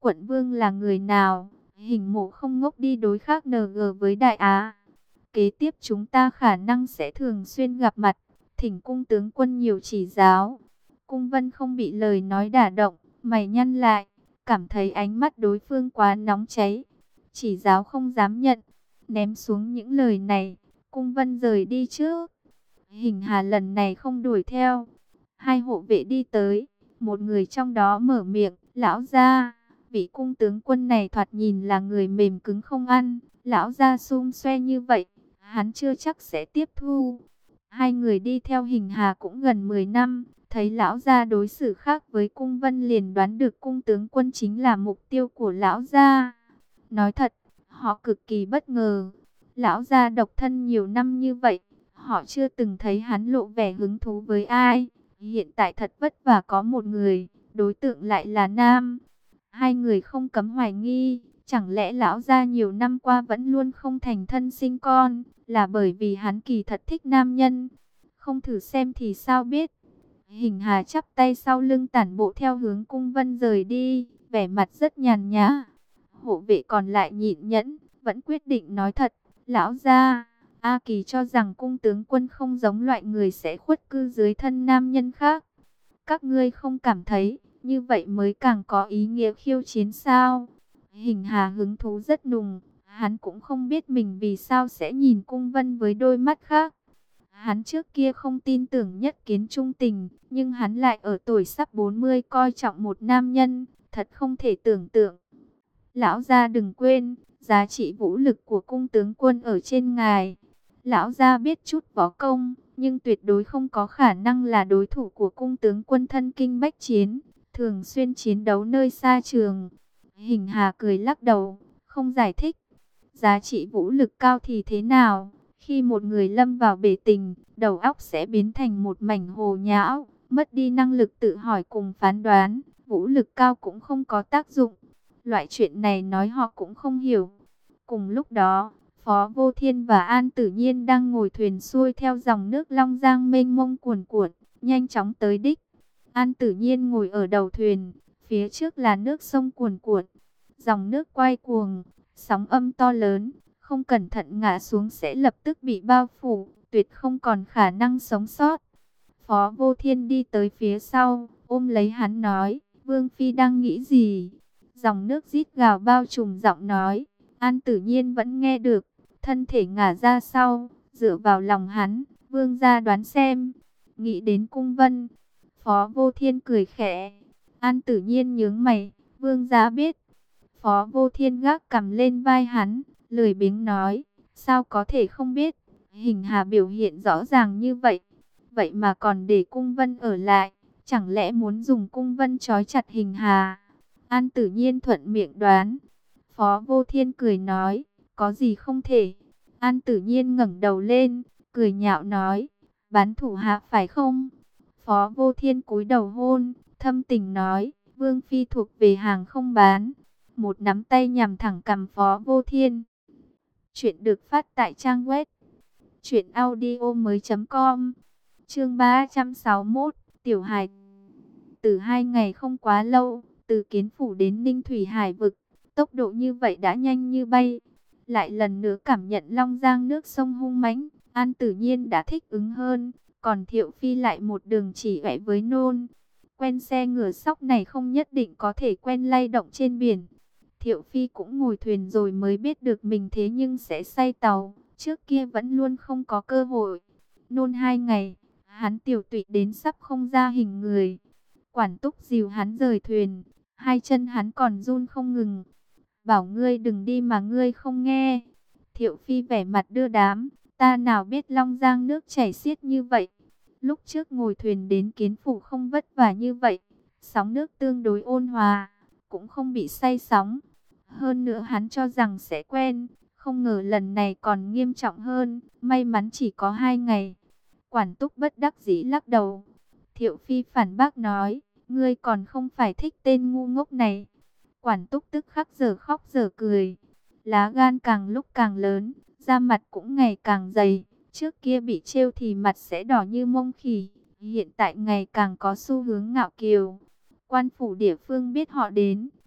Quận vương là người nào? Hình mộ không ngốc đi đối khác NG với Đại Á. Kế tiếp chúng ta khả năng sẽ thường xuyên gặp mặt, thỉnh cung tướng quân nhiều chỉ giáo. Cung Vân không bị lời nói đả động, mày nhăn lại, cảm thấy ánh mắt đối phương quá nóng cháy. Chỉ giáo không dám nhận, ném xuống những lời này, Cung Vân rời đi trước. Hình Hà lần này không đuổi theo. Hai hộ vệ đi tới, một người trong đó mở miệng, lão gia, vị cung tướng quân này thoạt nhìn là người mềm cứng không ăn, lão gia xung xoe như vậy, hắn chưa chắc sẽ tiếp thu. Hai người đi theo Hình Hà cũng gần 10 năm, thấy lão gia đối xử khác với Cung Vân liền đoán được cung tướng quân chính là mục tiêu của lão gia. Nói thật, họ cực kỳ bất ngờ. Lão gia độc thân nhiều năm như vậy, họ chưa từng thấy hắn lộ vẻ hứng thú với ai. Hiện tại thật vất vả có một người, đối tượng lại là nam. Hai người không cấm hoài nghi, chẳng lẽ lão gia nhiều năm qua vẫn luôn không thành thân sinh con, là bởi vì hắn kỳ thật thích nam nhân. Không thử xem thì sao biết. Hình Hà chắp tay sau lưng tản bộ theo hướng Cung Vân rời đi, vẻ mặt rất nhàn nhã. Hộ vệ còn lại nhịn nhẫn, vẫn quyết định nói thật. Lão gia, A Kỳ cho rằng cung tướng quân không giống loại người sẽ khuất cư dưới thân nam nhân khác. Các ngươi không cảm thấy như vậy mới càng có ý nghĩa khiêu chiến sao? Hình Hà hứng thú rất nùng, hắn cũng không biết mình vì sao sẽ nhìn Cung Vân với đôi mắt khác. Hắn trước kia không tin tưởng nhất kiến trung tình, nhưng hắn lại ở tuổi sắp 40 coi trọng một nam nhân, thật không thể tưởng tượng. Lão gia đừng quên, giá trị vũ lực của cung tướng quân ở trên ngài. Lão gia biết chút võ công, nhưng tuyệt đối không có khả năng là đối thủ của cung tướng quân thân kinh bách chiến, thường xuyên chiến đấu nơi xa trường. Hình Hà cười lắc đầu, không giải thích. Giá trị vũ lực cao thì thế nào? Khi một người lâm vào bể tình, đầu óc sẽ biến thành một mảnh hồ nhão, mất đi năng lực tự hỏi cùng phán đoán, vũ lực cao cũng không có tác dụng. Loại chuyện này nói họ cũng không hiểu. Cùng lúc đó, Phó Vô Thiên và An Tử Nhiên đang ngồi thuyền xuôi theo dòng nước Long Giang mênh mông cuồn cuộn, nhanh chóng tới đích. An Tử Nhiên ngồi ở đầu thuyền, phía trước là nước sông cuồn cuộn, dòng nước quay cuồng, sóng âm to lớn, không cẩn thận ngã xuống sẽ lập tức bị bao phủ, tuyệt không còn khả năng sống sót. Phó Vô Thiên đi tới phía sau, ôm lấy hắn nói, Vương Phi đang nghĩ gì? Dòng nước rít gào bao trùm giọng nói, An Tử Nhiên vẫn nghe được, thân thể ngả ra sau, dựa vào lòng hắn, Vương gia đoán xem. Nghĩ đến Cung Vân, Phó Vô Thiên cười khẽ, An Tử Nhiên nhướng mày, Vương gia biết. Phó Vô Thiên gác cầm lên vai hắn, lười biếng nói, sao có thể không biết, Hình Hà biểu hiện rõ ràng như vậy, vậy mà còn để Cung Vân ở lại, chẳng lẽ muốn dùng Cung Vân trói chặt Hình Hà? An Tử Nhiên thuận miệng đoán. Phó Vô Thiên cười nói, có gì không thể? An Tử Nhiên ngẩng đầu lên, cười nhạo nói, bán thủ hạ phải không? Phó Vô Thiên cúi đầu hôn, thâm tình nói, Vương Phi thuộc về hàng không bán. Một nắm tay nhằm thẳng cằm Phó Vô Thiên. Chuyện được phát tại trang web truyệnaudiomoi.com. Chương 361, Tiểu Hải. Từ 2 ngày không quá lâu, từ Kiến Phủ đến Ninh Thủy Hải vực, tốc độ như vậy đã nhanh như bay. Lại lần nữa cảm nhận Long Giang nước sông hung mãnh, An Tử Nhiên đã thích ứng hơn, còn Thiệu Phi lại một đường chỉ vẽ với nôn. Quen xe ngựa sóc này không nhất định có thể quen lay động trên biển. Thiệu Phi cũng ngồi thuyền rồi mới biết được mình thế nhưng sẽ say tàu, trước kia vẫn luôn không có cơ hội. Nôn 2 ngày, hắn tiểu tụy đến sắp không ra hình người. Quản túc dìu hắn rời thuyền, hai chân hắn còn run không ngừng. Bảo ngươi đừng đi mà ngươi không nghe. Thiệu Phi vẻ mặt đưa đám, ta nào biết Long Giang nước chảy xiết như vậy. Lúc trước ngồi thuyền đến Kiến Phủ không vất vả như vậy, sóng nước tương đối ôn hòa, cũng không bị say sóng. Hơn nữa hắn cho rằng sẽ quen, không ngờ lần này còn nghiêm trọng hơn, may mắn chỉ có 2 ngày. Quản túc bất đắc dĩ lắc đầu. Thiệu Phi phản bác nói, ngươi còn không phải thích tên ngu ngốc này. Quản túc tức khắc giờ khóc giờ cười. Lá gan càng lúc càng lớn, da mặt cũng ngày càng dày. Trước kia bị trêu thì mặt sẽ đỏ như mông khỉ, hiện tại ngày càng có xu hướng ngạo kiều. Quan phủ địa phương biết họ đến,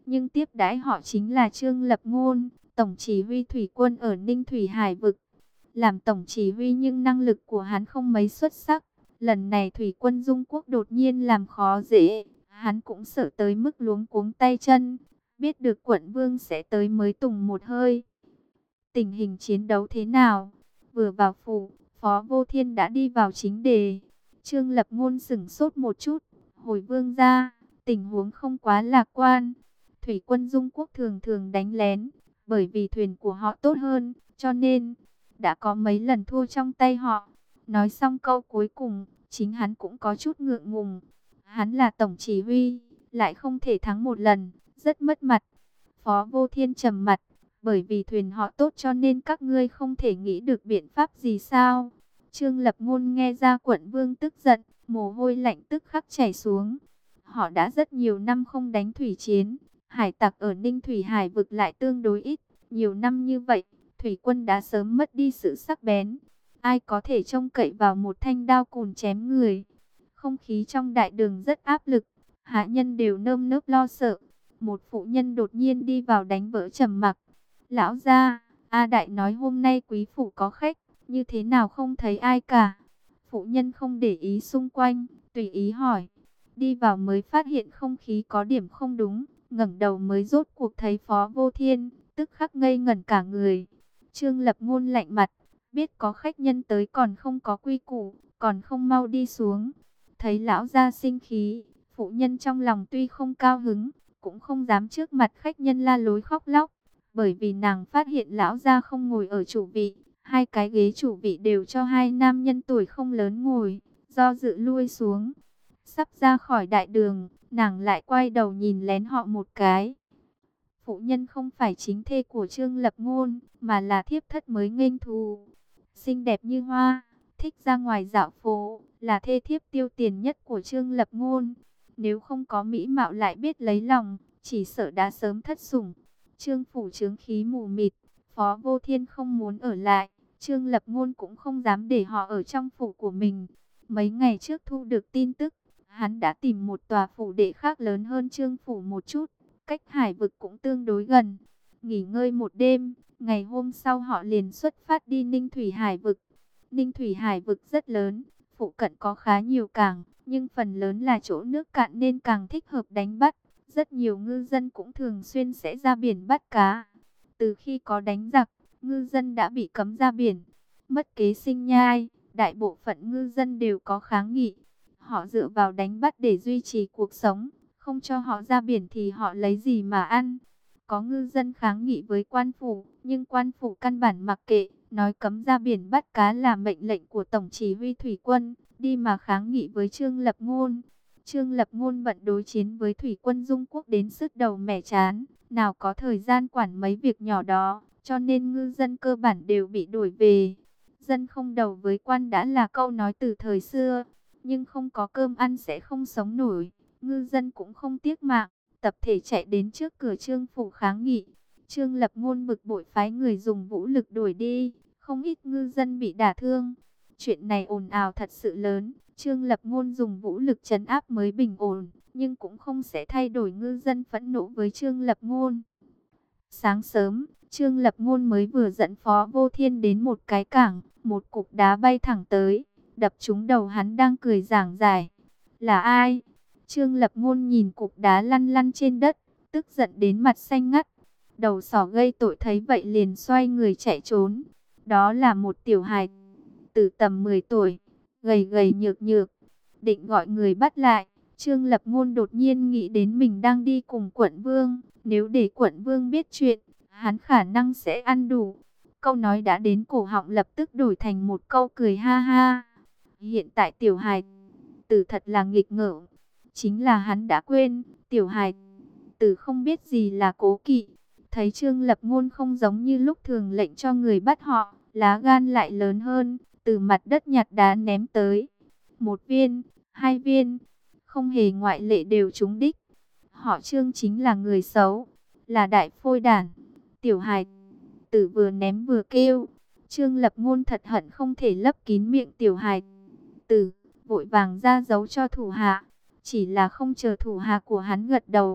nhưng tiếp đãi họ chính là Trương Lập Ngôn, tổng chỉ huy thủy quân ở Ninh Thủy Hải vực. Làm tổng chỉ huy nhưng năng lực của hắn không mấy xuất sắc. Lần này thủy quân Dung Quốc đột nhiên làm khó dễ, hắn cũng sợ tới mức luống cuống tay chân. Biết được quận vương sẽ tới mới tùng một hơi. Tình hình chiến đấu thế nào? Vừa vào phủ, Phó Vô Thiên đã đi vào chính đề. Trương Lập Ngôn sửng sốt một chút. Hồi vương gia, tình huống không quá lạc quan. Thủy quân Dung Quốc thường thường đánh lén, bởi vì thuyền của họ tốt hơn, cho nên đã có mấy lần thua trong tay họ. Nói xong câu cuối cùng, chính hắn cũng có chút ngượng ngùng. Hắn là tổng chỉ huy, lại không thể thắng một lần, rất mất mặt. Phó Vô Thiên trầm mặt, bởi vì thuyền họ tốt cho nên các ngươi không thể nghĩ được biện pháp gì sao? Trương Lập Ngôn nghe ra quận vương tức giận, mồ hôi lạnh tức khắc chảy xuống. Họ đã rất nhiều năm không đánh thủy chiến, hải tặc ở Ninh Thủy Hải vực lại tương đối ít. Nhiều năm như vậy, thủy quân đã sớm mất đi sự sắc bén. Ai có thể trông cậy vào một thanh đao cùn chém người? Không khí trong đại đường rất áp lực, hạ nhân đều nơm nớp lo sợ. Một phụ nhân đột nhiên đi vào đánh vỡ trầm mặc. Lão gia, A Đại nói hôm nay quý phủ có khách, như thế nào không thấy ai cả? Phụ nhân không để ý xung quanh, tùy ý hỏi. Đi vào mới phát hiện không khí có điểm không đúng, ngẩng đầu mới rốt cuộc thấy Phó Vô Thiên, tức khắc ngây ngẩn cả người. Trương Lập Ngôn lạnh mặt, biết có khách nhân tới còn không có quy củ, còn không mau đi xuống. Thấy lão gia sinh khí, phụ nhân trong lòng tuy không cao hứng, cũng không dám trước mặt khách nhân la lối khóc lóc, bởi vì nàng phát hiện lão gia không ngồi ở chủ vị, hai cái ghế chủ vị đều cho hai nam nhân tuổi không lớn ngồi, do dự lui xuống. Sắp ra khỏi đại đường, nàng lại quay đầu nhìn lén họ một cái. Phụ nhân không phải chính thê của Trương Lập Ngôn, mà là thiếp thất mới nghênh thù. Xinh đẹp như hoa, thích ra ngoài dạo phố, là thê thiếp tiêu tiền nhất của Trương Lập Ngôn. Nếu không có mỹ mạo lại biết lấy lòng, chỉ sợ đã sớm thất sủng. Trương phủ chướng khí mù mịt, Phó Vô Thiên không muốn ở lại, Trương Lập Ngôn cũng không dám để họ ở trong phủ của mình. Mấy ngày trước thu được tin tức, hắn đã tìm một tòa phủ đệ khác lớn hơn Trương phủ một chút, cách hải vực cũng tương đối gần. Nghỉ ngơi một đêm, ngày hôm sau họ liền xuất phát đi Ninh Thủy Hải vực. Ninh Thủy Hải vực rất lớn, phụ cận có khá nhiều cảng, nhưng phần lớn là chỗ nước cạn nên càng thích hợp đánh bắt. Rất nhiều ngư dân cũng thường xuyên sẽ ra biển bắt cá. Từ khi có đánh giặc, ngư dân đã bị cấm ra biển, mất kế sinh nhai, đại bộ phận ngư dân đều có kháng nghị. Họ dựa vào đánh bắt để duy trì cuộc sống, không cho họ ra biển thì họ lấy gì mà ăn. Có ngư dân kháng nghị với quan phủ, nhưng quan phủ căn bản mặc kệ, nói cấm ra biển bắt cá là mệnh lệnh của tổng chỉ huy thủy quân, đi mà kháng nghị với Trương Lập Ngôn. Trương Lập Ngôn bận đối chiến với thủy quân Dung Quốc đến sứt đầu mẻ chán, nào có thời gian quản mấy việc nhỏ đó, cho nên ngư dân cơ bản đều bị đuổi về. Dân không đầu với quan đã là câu nói từ thời xưa, nhưng không có cơm ăn sẽ không sống nổi. Ngư dân cũng không tiếc mạng, tập thể chạy đến trước cửa Trương phủ kháng nghị. Trương Lập Ngôn bực bội phái người dùng vũ lực đuổi đi, không ít ngư dân bị đả thương. Chuyện này ồn ào thật sự lớn, Trương Lập Ngôn dùng vũ lực trấn áp mới bình ổn, nhưng cũng không sẽ thay đổi ngư dân phẫn nộ với Trương Lập Ngôn. Sáng sớm, Trương Lập Ngôn mới vừa dẫn Phó Vô Thiên đến một cái cảng, một cục đá bay thẳng tới, đập trúng đầu hắn đang cười giảng giải. Là ai? Trương Lập Ngôn nhìn cục đá lăn lăn trên đất, tức giận đến mặt xanh ngắt. Đầu sỏ gây tội thấy vậy liền xoay người chạy trốn. Đó là một tiểu hài tử tầm 10 tuổi, gầy gầy nhược nhược. Định gọi người bắt lại, Trương Lập Ngôn đột nhiên nghĩ đến mình đang đi cùng quận vương. Nếu để quận vương biết chuyện, hắn khả năng sẽ ăn đủ. Câu nói đã đến cổ họng lập tức đổi thành một câu cười ha ha. Hiện tại tiểu hài tử thật là nghịch ngợm. Chính là hắn đã quên, tiểu hài tử không biết gì là cố kỵ. Thấy Trương Lập Ngôn không giống như lúc thường lệnh cho người bắt họ, lá gan lại lớn hơn, từ mặt đất nhặt đá ném tới. Một viên, hai viên, không hề ngoại lệ đều trúng đích. Họ Trương chính là người xấu, là đại phôi đản. Tiểu hài tử vừa ném vừa kêu. Trương Lập Ngôn thật hận không thể lấp kín miệng tiểu hài tử, vội vàng ra dấu cho thủ hạ. Chỉ là không chờ thủ hạ của hắn gật đầu,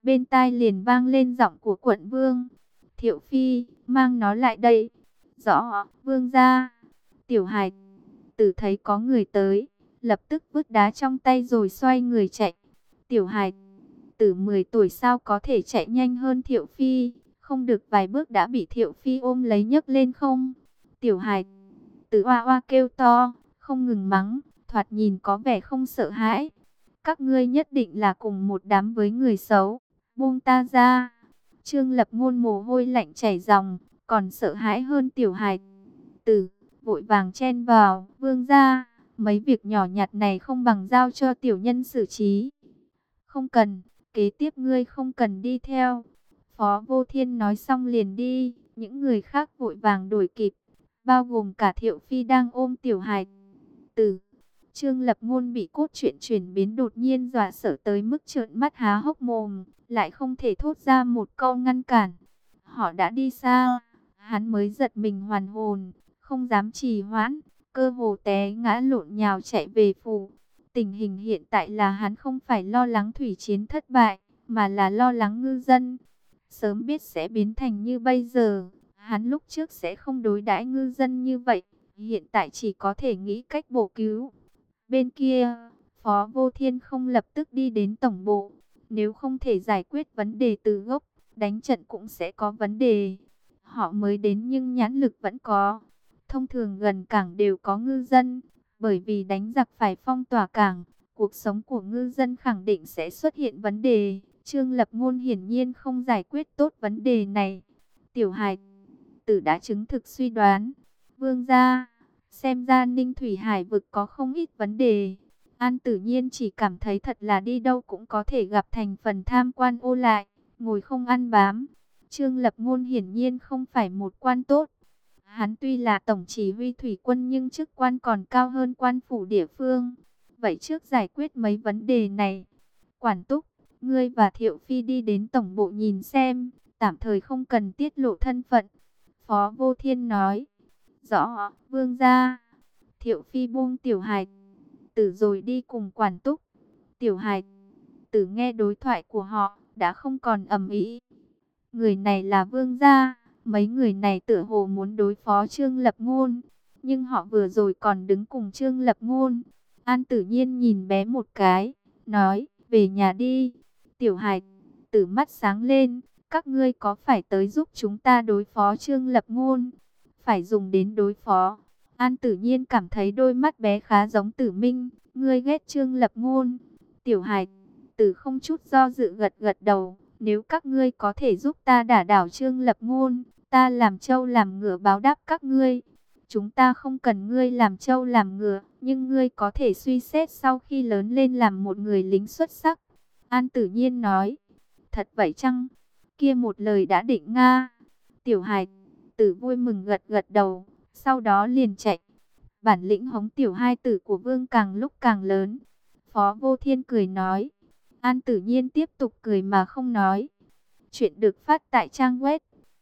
Bên tai liền vang lên giọng của quận vương. Thiệu phi, mang nó lại đây. Rõ, vương gia. Tiểu hài tử thấy có người tới, lập tức vứt đá trong tay rồi xoay người chạy. Tiểu hài tử 10 tuổi sao có thể chạy nhanh hơn Thiệu phi, không được vài bước đã bị Thiệu phi ôm lấy nhấc lên không. Tiểu hài tử oa oa kêu to, không ngừng mắng, thoạt nhìn có vẻ không sợ hãi. Các ngươi nhất định là cùng một đám với người xấu, buông ta ra. Trương Lập Ngôn mồ hôi lạnh chảy ròng, còn sợ hãi hơn tiểu hài tử, vội vàng chen vào, vương gia, mấy việc nhỏ nhặt này không bằng giao cho tiểu nhân xử trí. Không cần, kế tiếp ngươi không cần đi theo. Phó Vô Thiên nói xong liền đi, những người khác vội vàng đuổi kịp, bao gồm cả Thiệu phi đang ôm tiểu hài tử. Trương Lập Ngôn bị cốt truyện chuyển biến đột nhiên dọa sợ tới mức trợn mắt há hốc mồm, lại không thể thốt ra một câu ngăn cản. Họ đã đi xa, hắn mới giật mình hoàn hồn, không dám trì hoãn, cơ hồ té ngã lộn nhào chạy về phủ. Tình hình hiện tại là hắn không phải lo lắng thủy chiến thất bại, mà là lo lắng ngư dân. Sớm biết sẽ biến thành như bây giờ, hắn lúc trước sẽ không đối đãi ngư dân như vậy, hiện tại chỉ có thể nghĩ cách bổ cứu. Bên kia, Phó Vô Thiên không lập tức đi đến tổng bộ, nếu không thể giải quyết vấn đề từ gốc, đánh trận cũng sẽ có vấn đề. Họ mới đến nhưng nhãn lực vẫn có. Thông thường gần cảng đều có ngư dân, bởi vì đánh giặc phải phong tỏa cảng, cuộc sống của ngư dân khẳng định sẽ xuất hiện vấn đề. Trương Lập Ngôn hiển nhiên không giải quyết tốt vấn đề này. Tiểu hài tử đã chứng thực suy đoán. Vương gia, xem ra Ninh Thủy Hải vực có không ít vấn đề. An Tử Nhiên chỉ cảm thấy thật là đi đâu cũng có thể gặp thành phần tham quan ô lại, ngồi không ăn bám. Trương Lập Ngôn hiển nhiên không phải một quan tốt. Hắn tuy là tổng chỉ huy thủy quân nhưng chức quan còn cao hơn quan phủ địa phương. Vậy trước giải quyết mấy vấn đề này. Quản Túc, ngươi và Thiệu phi đi đến tổng bộ nhìn xem, tạm thời không cần tiết lộ thân phận. Phó Vô Thiên nói. Rõ, vương gia. Thiệu phi buông tiểu hài tử rồi đi cùng Quản Túc. Tiểu hài tử nghe đối thoại của họ, đã không còn ầm ĩ. Người này là vương gia, mấy người này tựa hồ muốn đối phó Trương Lập Ngôn, nhưng họ vừa rồi còn đứng cùng Trương Lập Ngôn. An Tử Nhiên nhìn bé một cái, nói, về nhà đi. Tiểu hài tử mắt sáng lên, các ngươi có phải tới giúp chúng ta đối phó Trương Lập Ngôn? Phải dùng đến đối phó. An Tử Nhiên cảm thấy đôi mắt bé khá giống Tử Minh, ngươi ghét Trương Lập Ngôn. Tiểu hài tử không chút do dự gật gật đầu, nếu các ngươi có thể giúp ta đả đảo Trương Lập Ngôn, ta làm trâu làm ngựa báo đáp các ngươi. Chúng ta không cần ngươi làm trâu làm ngựa, nhưng ngươi có thể suy xét sau khi lớn lên làm một người lính xuất sắc. An Tử Nhiên nói, thật vậy chăng? Kia một lời đã định Nga. Tiểu hài tử vui mừng gật gật đầu, sau đó liền chạy. Bản lĩnh hống tiểu hai tử của vương càng lúc càng lớn. Phó Vô Thiên cười nói. An Tử Nhiên tiếp tục cười mà không nói. Chuyện được phát tại trang web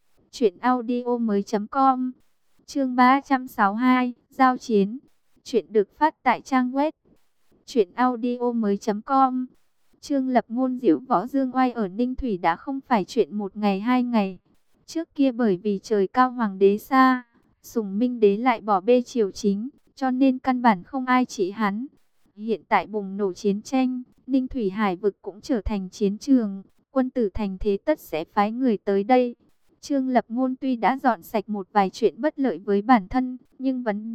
truyệnaudiomoi.com. Chương 362, giao chiến. Chuyện được phát tại trang web truyệnaudiomoi.com. Trương Lập Ngôn diễu võ dương oai ở Ninh Thủy đã không phải chuyện một ngày hai ngày. Trước kia bởi vì trời cao hoàng đế xa, Sùng Minh đế lại bỏ bê triều chính, cho nên căn bản không ai trị hắn. Hiện tại bùng nổ chiến tranh, Ninh Thủy Hải vực cũng trở thành chiến trường, quân tử thành thế tất sẽ phái người tới đây. Trương Lập Ngôn tuy đã dọn sạch một vài chuyện bất lợi với bản thân, nhưng vấn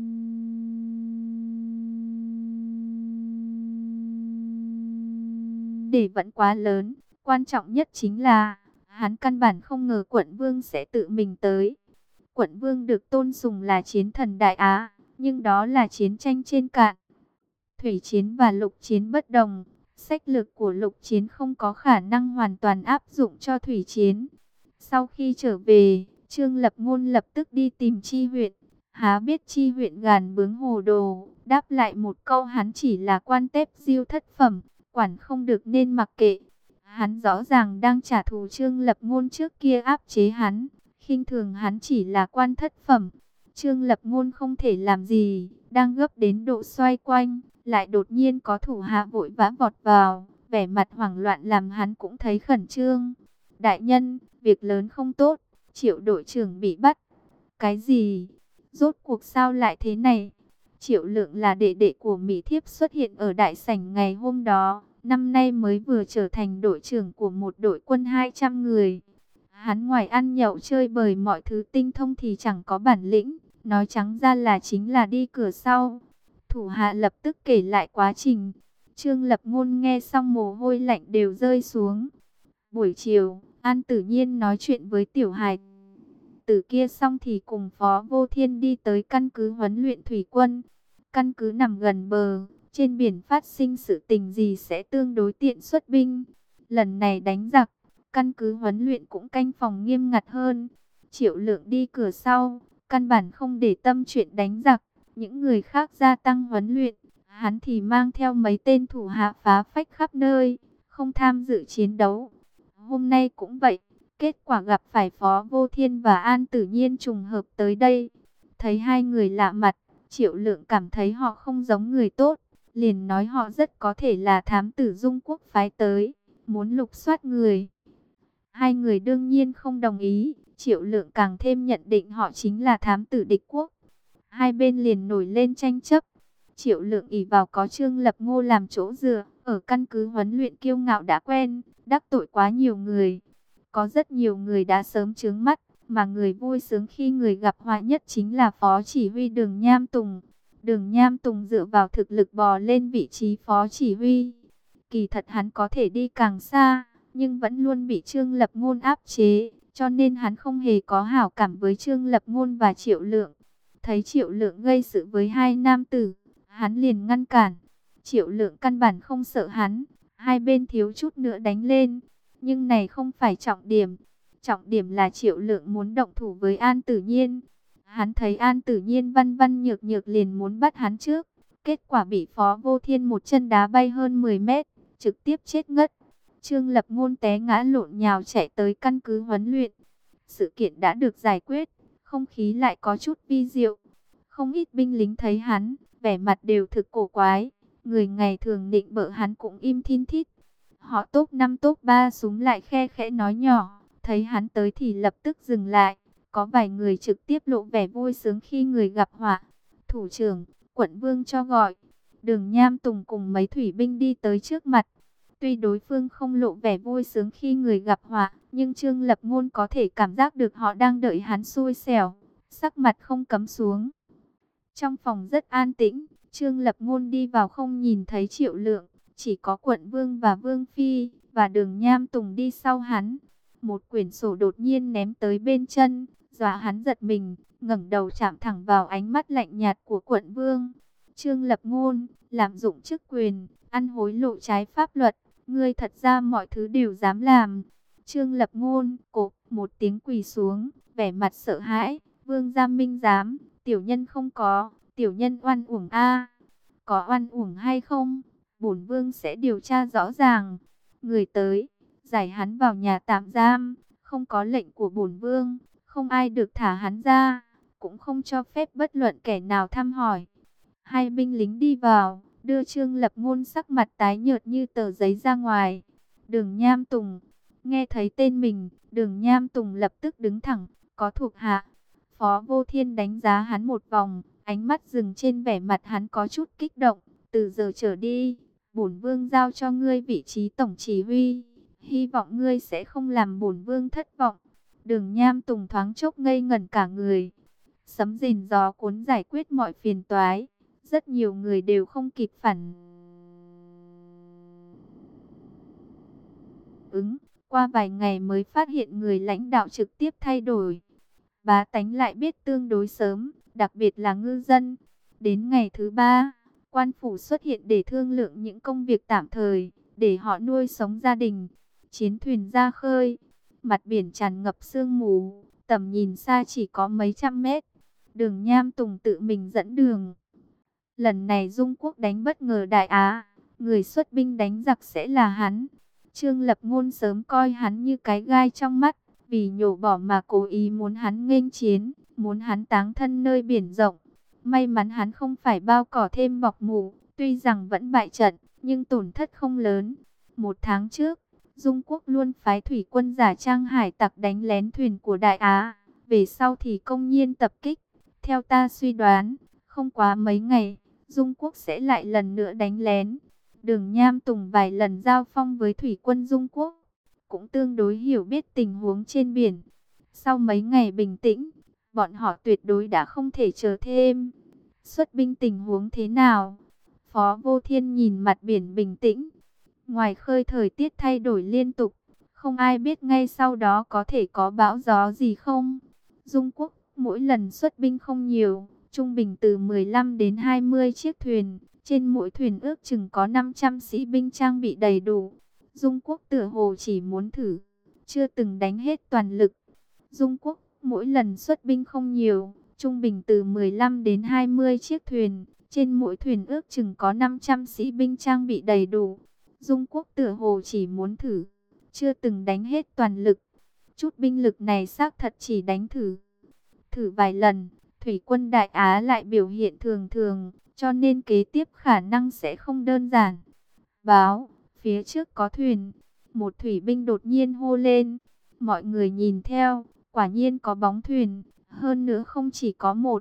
đề vẫn quá lớn. Quan trọng nhất chính là, hắn căn bản không ngờ quận vương sẽ tự mình tới. Quận vương được tôn sùng là chiến thần Đại Á, nhưng đó là chiến tranh trên cạn. Thủy chiến và lục chiến bất đồng, sách lược của lục chiến không có khả năng hoàn toàn áp dụng cho thủy chiến. Sau khi trở về, Trương Lập Ngôn lập tức đi tìm Chi huyện. Há biết Chi huyện gàn bướng hồ đồ, đáp lại một câu hắn chỉ là quan tép diêu thất phẩm, quản không được nên mặc kệ. Hắn rõ ràng đang trả thù Trương Lập Ngôn trước kia áp chế hắn, khinh thường hắn chỉ là quan thất phẩm. Trương Lập Ngôn không thể làm gì, đang gấp đến độ xoay quanh, lại đột nhiên có thủ hạ vội vã vọt vào, vẻ mặt hoảng loạn làm hắn cũng thấy khẩn trương. Đại nhân, việc lớn không tốt, Triệu đội trưởng bị bắt. Cái gì? Rốt cuộc sao lại thế này? Triệu Lượng là đệ đệ của Mỹ Thiếp xuất hiện ở đại sảnh ngày hôm đó. Năm nay mới vừa trở thành đội trưởng của một đội quân 200 người. Hắn ngoài ăn nhậu chơi bời mọi thứ tinh thông thì chẳng có bản lĩnh. Nói trắng ra là chính là đi cửa sau. Thủ hạ lập tức kể lại quá trình. Trương Lập Ngôn nghe xong mồ hôi lạnh đều rơi xuống. Buổi chiều, An Tử Nhiên nói chuyện với Tiểu Hải tử kia xong thì cùng Phó Vô Thiên đi tới căn cứ huấn luyện thủy quân. Căn cứ nằm gần bờ, trên biển phát sinh sự tình gì sẽ tương đối tiện xuất binh. Lần này đánh giặc, căn cứ huấn luyện cũng canh phòng nghiêm ngặt hơn. Triệu Lượng đi cửa sau, căn bản không để tâm chuyện đánh giặc. Những người khác gia tăng huấn luyện, hắn thì mang theo mấy tên thủ hạ phá phách khắp nơi, không tham dự chiến đấu. Hôm nay cũng vậy, kết quả gặp phải Phó Vô Thiên và An Tử Nhiên trùng hợp tới đây. Thấy hai người lạ mặt, Triệu Lượng cảm thấy họ không giống người tốt, liền nói họ rất có thể là thám tử Dung Quốc phái tới, muốn lục soát người. Hai người đương nhiên không đồng ý, Triệu Lượng càng thêm nhận định họ chính là thám tử địch quốc. Hai bên liền nổi lên tranh chấp. Triệu Lượng ỷ vào có Trương Lập Ngô làm chỗ dựa, ở căn cứ huấn luyện kiêu ngạo đã quen, đắc tội quá nhiều người. Có rất nhiều người đã sớm chướng mắt, mà người vui sướng khi người gặp họa nhất chính là Phó Chỉ huy Đường Nham Tùng. Đường Nham Tùng dựa vào thực lực bò lên vị trí Phó Chỉ huy. Kỳ thật hắn có thể đi càng xa, nhưng vẫn luôn bị Trương Lập Ngôn áp chế, cho nên hắn không hề có hảo cảm với Trương Lập Ngôn và Triệu Lượng. Thấy Triệu Lượng gây sự với hai nam tử, hắn liền ngăn cản. Triệu Lượng căn bản không sợ hắn, hai bên thiếu chút nữa đánh lên. Nhưng này không phải trọng điểm. Trọng điểm là Triệu Lượng muốn động thủ với An Tử Nhiên. Hắn thấy An Tử Nhiên văn văn nhược nhược liền muốn bắt hắn trước. Kết quả bị Phó Vô Thiên một chân đá bay hơn 10 mét, trực tiếp chết ngất. Trương Lập Ngôn té ngã lộn nhào chạy tới căn cứ huấn luyện. Sự kiện đã được giải quyết, không khí lại có chút vi diệu. Không ít binh lính thấy hắn, vẻ mặt đều thực cổ quái. Người ngày thường nịnh bợ hắn cũng im thin thít. Họ top 5 top 3 súng lại khe khẽ nói nhỏ, thấy hắn tới thì lập tức dừng lại. Có vài người trực tiếp lộ vẻ vui sướng khi người gặp họa. Thủ trưởng, quận vương cho gọi. Đường Nham Tùng cùng mấy thủy binh đi tới trước mặt. Tuy đối phương không lộ vẻ vui sướng khi người gặp họa, nhưng Trương Lập Ngôn có thể cảm giác được họ đang đợi hắn xui xẻo. Sắc mặt không cấm xuống. Trong phòng rất an tĩnh, Trương Lập Ngôn đi vào không nhìn thấy Triệu Lượng. Chỉ có quận vương và vương phi, và Đường Nham Tùng đi sau hắn. Một quyển sổ đột nhiên ném tới bên chân, dọa hắn giật mình, ngẩng đầu chạm thẳng vào ánh mắt lạnh nhạt của quận vương. Trương Lập Ngôn, lạm dụng chức quyền, ăn hối lộ trái pháp luật, ngươi thật ra mọi thứ đều dám làm. Trương Lập Ngôn, cộp một tiếng quỳ xuống, vẻ mặt sợ hãi, vương gia minh giám, tiểu nhân không có, tiểu nhân oan uổng a. Có oan uổng hay không? Bổn vương sẽ điều tra rõ ràng. Người tới, giải hắn vào nhà tạm giam, không có lệnh của bổn vương, không ai được thả hắn ra, cũng không cho phép bất luận kẻ nào thăm hỏi. Hai binh lính đi vào, đưa Trương Lập Ngôn sắc mặt tái nhợt như tờ giấy ra ngoài. Đường Nham Tùng, nghe thấy tên mình, Đường Nham Tùng lập tức đứng thẳng, có thuộc hạ. Phó Vô Thiên đánh giá hắn một vòng, ánh mắt dừng trên vẻ mặt hắn có chút kích động. Từ giờ trở đi, bổn vương giao cho ngươi vị trí tổng chỉ huy, hy vọng ngươi sẽ không làm bổn vương thất vọng. Đường Nham Tùng thoáng chốc ngây ngẩn cả người. Sấm rền gió cuốn giải quyết mọi phiền toái, rất nhiều người đều không kịp phản ứng, qua vài ngày mới phát hiện người lãnh đạo trực tiếp thay đổi. Bá tánh lại biết tương đối sớm, đặc biệt là ngư dân. Đến ngày thứ 3, quan phủ xuất hiện để thương lượng những công việc tạm thời, để họ nuôi sống gia đình. Chiến thuyền ra khơi, mặt biển tràn ngập sương mù, tầm nhìn xa chỉ có mấy trăm mét. Đường Nham Tùng tự mình dẫn đường. Lần này Dung Quốc đánh bất ngờ Đại Á, người xuất binh đánh giặc sẽ là hắn. Trương Lập Ngôn sớm coi hắn như cái gai trong mắt, vì nhổ bỏ mà cố ý muốn hắn nghênh chiến, muốn hắn táng thân nơi biển rộng. May mắn hắn không phải bao cỏ thêm bọc mủ, tuy rằng vẫn bại trận, nhưng tổn thất không lớn. Một tháng trước, Dung Quốc luôn phái thủy quân giả trang hải tặc đánh lén thuyền của Đại Á, về sau thì công nhiên tập kích. Theo ta suy đoán, không quá mấy ngày, Dung Quốc sẽ lại lần nữa đánh lén. Đường Nham Tùng vài lần giao phong với thủy quân Dung Quốc, cũng tương đối hiểu biết tình huống trên biển. Sau mấy ngày bình tĩnh, bọn họ tuyệt đối đã không thể chờ thêm. Xuất binh tình huống thế nào? Phó Vô Thiên nhìn mặt biển bình tĩnh. Ngoài khơi thời tiết thay đổi liên tục, không ai biết ngay sau đó có thể có bão gió gì không. Dung Quốc mỗi lần xuất binh không nhiều, trung bình từ 15 đến 20 chiếc thuyền, trên mỗi thuyền ước chừng có 500 sĩ binh trang bị đầy đủ. Dung Quốc tựa hồ chỉ muốn thử, chưa từng đánh hết toàn lực. Dung Quốc mỗi lần xuất binh không nhiều, trung bình từ 15 đến 20 chiếc thuyền, trên mỗi thuyền ước chừng có 500 sĩ binh trang bị đầy đủ. Dung Quốc tựa hồ chỉ muốn thử, chưa từng đánh hết toàn lực. Chút binh lực này xác thật chỉ đánh thử. Thử vài lần, thủy quân Đại Á lại biểu hiện thường thường, cho nên kế tiếp khả năng sẽ không đơn giản. Báo, phía trước có thuyền. Một thủy binh đột nhiên hô lên. Mọi người nhìn theo, quả nhiên có bóng thuyền, hơn nữa không chỉ có một.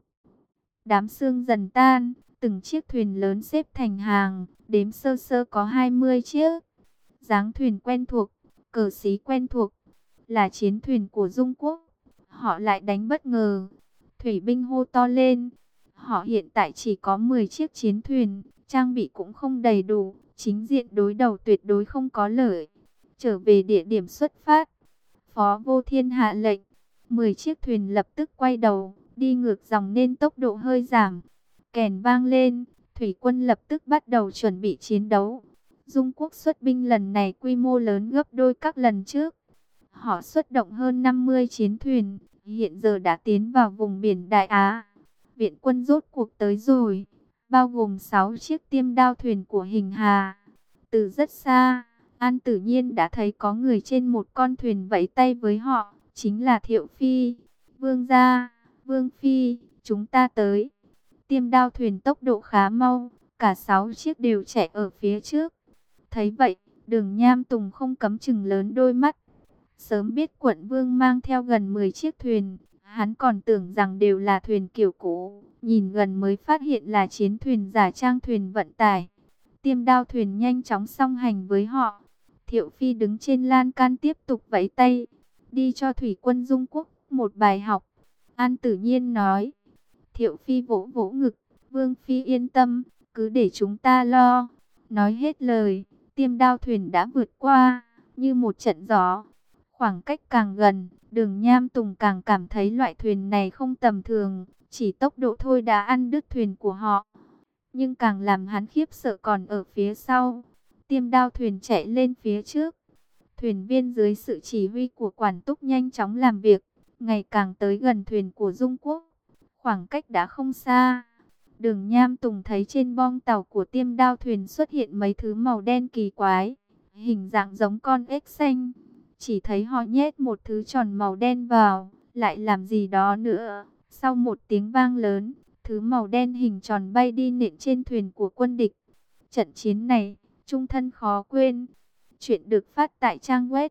Đám sương dần tan, từng chiếc thuyền lớn xếp thành hàng, đếm sơ sơ có 20 chiếc. Dáng thuyền quen thuộc, cờ xí quen thuộc, là chiến thuyền của Dung Quốc. Họ lại đánh bất ngờ. Thủy binh hô to lên. Họ hiện tại chỉ có 10 chiếc chiến thuyền, trang bị cũng không đầy đủ, chính diện đối đầu tuyệt đối không có lợi. Trở về địa điểm xuất phát, Phó Vô Thiên hạ lệnh, 10 chiếc thuyền lập tức quay đầu, đi ngược dòng nên tốc độ hơi giảm. Kèn vang lên, thủy quân lập tức bắt đầu chuẩn bị chiến đấu. Dung Quốc xuất binh lần này quy mô lớn gấp đôi các lần trước. Họ xuất động hơn 50 chiến thuyền, hiện giờ đã tiến vào vùng biển Đại Á. Viện quân rốt cuộc tới rồi, bao gồm 6 chiếc tiêm đao thuyền của Hình Hà. Từ rất xa, An Tử Nhiên đã thấy có người trên một con thuyền vẫy tay với họ, chính là Thiệu Phi. Vương gia, Vương Phi, chúng ta tới. Tiêm đao thuyền tốc độ khá mau, cả 6 chiếc đều chạy ở phía trước. Thấy vậy, Đường Nham Tùng không cấm chừng lớn đôi mắt. Sớm biết quận Vương mang theo gần 10 chiếc thuyền, hắn còn tưởng rằng đều là thuyền kiểu cũ, nhìn gần mới phát hiện là chiến thuyền giả trang thuyền vận tải. Tiêm đao thuyền nhanh chóng song hành với họ. Thiệu Phi đứng trên lan can tiếp tục vẫy tay, đi cho thủy quân Dung Quốc một bài học. An Tử Nhiên nói. Thiệu Phi vỗ vỗ ngực, Vương Phi yên tâm, cứ để chúng ta lo. Nói hết lời, tiêm đao thuyền đã vượt qua, như một trận gió. Khoảng cách càng gần, Đường Nham Tùng càng cảm thấy loại thuyền này không tầm thường, chỉ tốc độ thôi đã ăn đứt thuyền của họ. Nhưng càng làm hắn khiếp sợ còn ở phía sau. Tiêm đao thuyền chạy lên phía trước. Thuyền viên dưới sự chỉ huy của quản túc nhanh chóng làm việc, ngày càng tới gần thuyền của Dung Quốc. Khoảng cách đã không xa. Đường Nham Tùng thấy trên bong tàu của tiêm đao thuyền xuất hiện mấy thứ màu đen kỳ quái, hình dạng giống con ếch xanh. Chỉ thấy họ nhét một thứ tròn màu đen vào, lại làm gì đó nữa. Sau một tiếng vang lớn, thứ màu đen hình tròn bay đi nện trên thuyền của quân địch. Trận chiến này, trung thân khó quên. Chuyện được phát tại trang web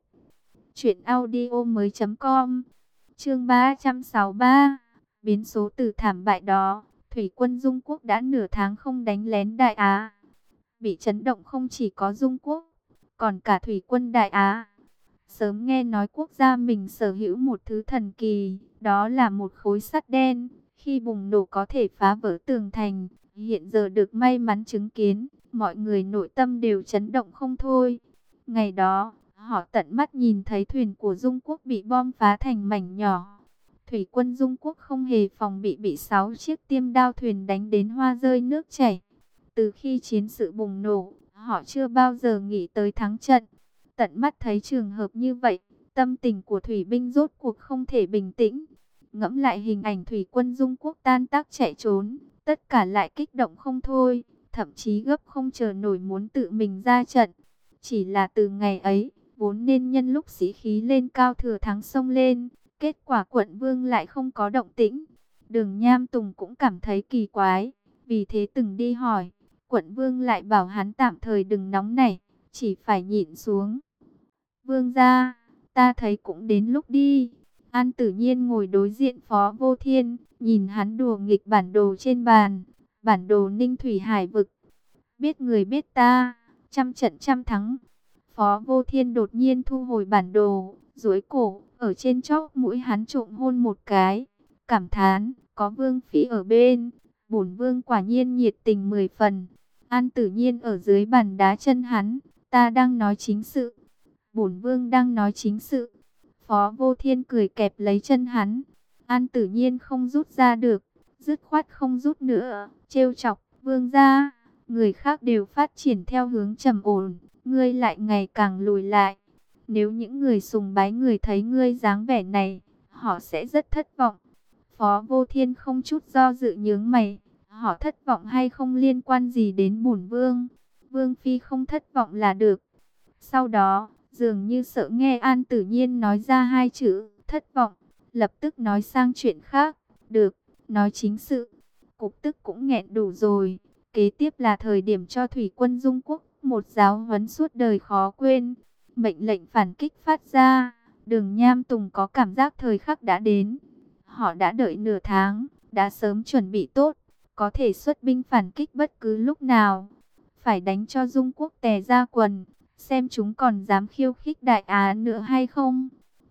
truyệnaudiomoi.com. Chương 363. Biến số từ thảm bại đó, thủy quân Dung Quốc đã nửa tháng không đánh lén Đại Á. Bị chấn động không chỉ có Dung Quốc, còn cả thủy quân Đại Á. Sớm nghe nói quốc gia mình sở hữu một thứ thần kỳ, đó là một khối sắt đen, khi bùng nổ có thể phá vỡ tường thành. Hiện giờ được may mắn chứng kiến, mọi người nội tâm đều chấn động không thôi. Ngày đó, họ tận mắt nhìn thấy thuyền của Dung Quốc bị bom phá thành mảnh nhỏ. Thủy quân Dung Quốc không hề phòng bị 6 chiếc tiêm đao thuyền đánh đến hoa rơi nước chảy. Từ khi chiến sự bùng nổ, họ chưa bao giờ nghĩ tới thắng trận. Tận mắt thấy trường hợp như vậy, tâm tình của thủy binh rốt cuộc không thể bình tĩnh. Ngẫm lại hình ảnh thủy quân Dung Quốc tan tác chạy trốn, tất cả lại kích động không thôi, thậm chí gấp không chờ nổi muốn tự mình ra trận. Chỉ là từ ngày ấy, vốn nên nhân lúc sĩ khí lên cao thừa thắng xông lên, kết quả quận Vương lại không có động tĩnh. Đường Nham Tùng cũng cảm thấy kỳ quái, vì thế từng đi hỏi, quận Vương lại bảo hắn tạm thời đừng nóng nảy, chỉ phải nhịn xuống. Vương gia, ta thấy cũng đến lúc đi. An Tử Nhiên ngồi đối diện Phó Vô Thiên, nhìn hắn đùa nghịch bản đồ trên bàn, bản đồ Ninh Thủy Hải vực. Biết người biết ta, trăm trận trăm thắng. Phó Vô Thiên đột nhiên thu hồi bản đồ, duỗi cổ, ở trên chóp mũi hắn trộm hôn một cái, cảm thán, có Vương Phi ở bên, bổn vương quả nhiên nhiệt tình 10 phần. An Tử Nhiên ở dưới bàn đá chân hắn, ta đang nói chính sự. Bổn vương đang nói chính sự. Phó Vô Thiên cười kẹp lấy chân hắn. An Tử Nhiên không rút ra được, dứt khoát không rút nữa, trêu chọc, vương gia, người khác đều phát triển theo hướng trầm ổn, ngươi lại ngày càng lùi lại. Nếu những người sùng bái người thấy ngươi dáng vẻ này, họ sẽ rất thất vọng. Phó Vô Thiên không chút do dự nhướng mày, họ thất vọng hay không liên quan gì đến bổn vương. Vương phi không thất vọng là được. Sau đó, dường như sợ nghe An Tử Nhiên nói ra hai chữ thất vọng, lập tức nói sang chuyện khác. Được, nói chính sự. Cục tức cũng nghẹn đủ rồi. Kế tiếp là thời điểm cho thủy quân Dung Quốc một giáo huấn suốt đời khó quên. Mệnh lệnh phản kích phát ra. Đường Nham Tùng có cảm giác thời khắc đã đến. Họ đã đợi nửa tháng, đã sớm chuẩn bị tốt, có thể xuất binh phản kích bất cứ lúc nào. Phải đánh cho Dung Quốc tè ra quần, xem chúng còn dám khiêu khích Đại Á nữa hay không.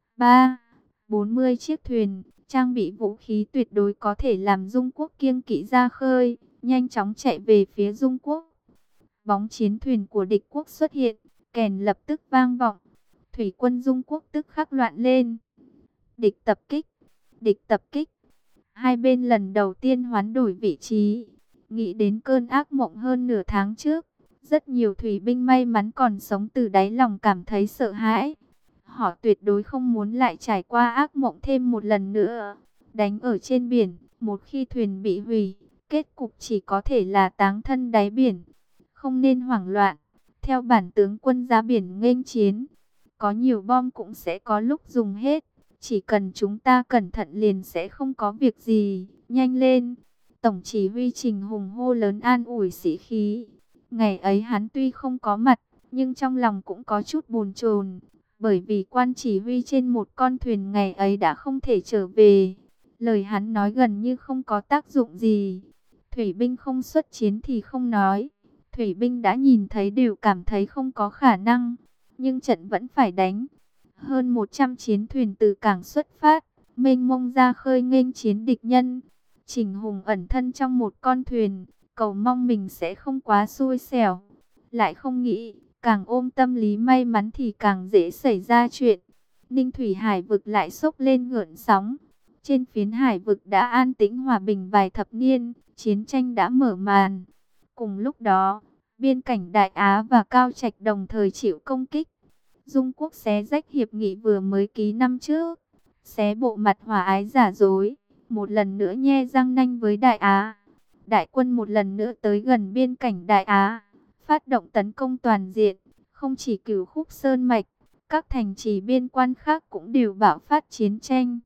40 chiếc thuyền, trang bị vũ khí tuyệt đối có thể làm Dung Quốc kiêng kỵ ra khơi, nhanh chóng chạy về phía Dung Quốc. Bóng chiến thuyền của địch quốc xuất hiện, kèn lập tức vang vọng. Thủy quân Dung Quốc tức khắc loạn lên. Địch tập kích, địch tập kích. Hai bên lần đầu tiên hoán đổi vị trí. Nghĩ đến cơn ác mộng hơn nửa tháng trước, rất nhiều thủy binh may mắn còn sống từ đáy lòng cảm thấy sợ hãi. Họ tuyệt đối không muốn lại trải qua ác mộng thêm một lần nữa. Đánh ở trên biển, một khi thuyền bị hủy, kết cục chỉ có thể là táng thân đáy biển. Không nên hoảng loạn, theo bản tướng quân ra biển nghênh chiến. Có nhiều bom cũng sẽ có lúc dùng hết. Chỉ cần chúng ta cẩn thận liền sẽ không có việc gì, nhanh lên. Tổng chỉ huy Trình Hùng hô lớn an ủi sĩ khí. Ngày ấy hắn tuy không có mặt, nhưng trong lòng cũng có chút bồn chồn, bởi vì quan chỉ huy trên một con thuyền ngày ấy đã không thể trở về. Lời hắn nói gần như không có tác dụng gì. Thủy binh không xuất chiến thì không nói. Thủy binh đã nhìn thấy đều cảm thấy không có khả năng, nhưng trận vẫn phải đánh. Hơn 100 chiến thuyền từ cảng xuất phát, mênh mông ra khơi nghênh chiến địch nhân. Trình Hùng ẩn thân trong một con thuyền, cầu mong mình sẽ không quá xui xẻo. Lại không nghĩ, càng ôm tâm lý may mắn thì càng dễ xảy ra chuyện. Ninh Thủy Hải vực lại sốc lên gợn sóng. Trên phiến hải vực đã an tĩnh hòa bình vài thập niên, chiến tranh đã mở màn. Cùng lúc đó, biên cảnh Đại Á và Cao Trạch đồng thời chịu công kích. Dung Quốc xé rách hiệp nghị vừa mới ký năm trước, xé bộ mặt hòa ái giả dối, một lần nữa nhe răng nanh với Đại Á. Đại quân một lần nữa tới gần biên cảnh Đại Á, phát động tấn công toàn diện, không chỉ Cửu Khúc Sơn Mạch, các thành trì biên quan khác cũng đều bạo phát chiến tranh.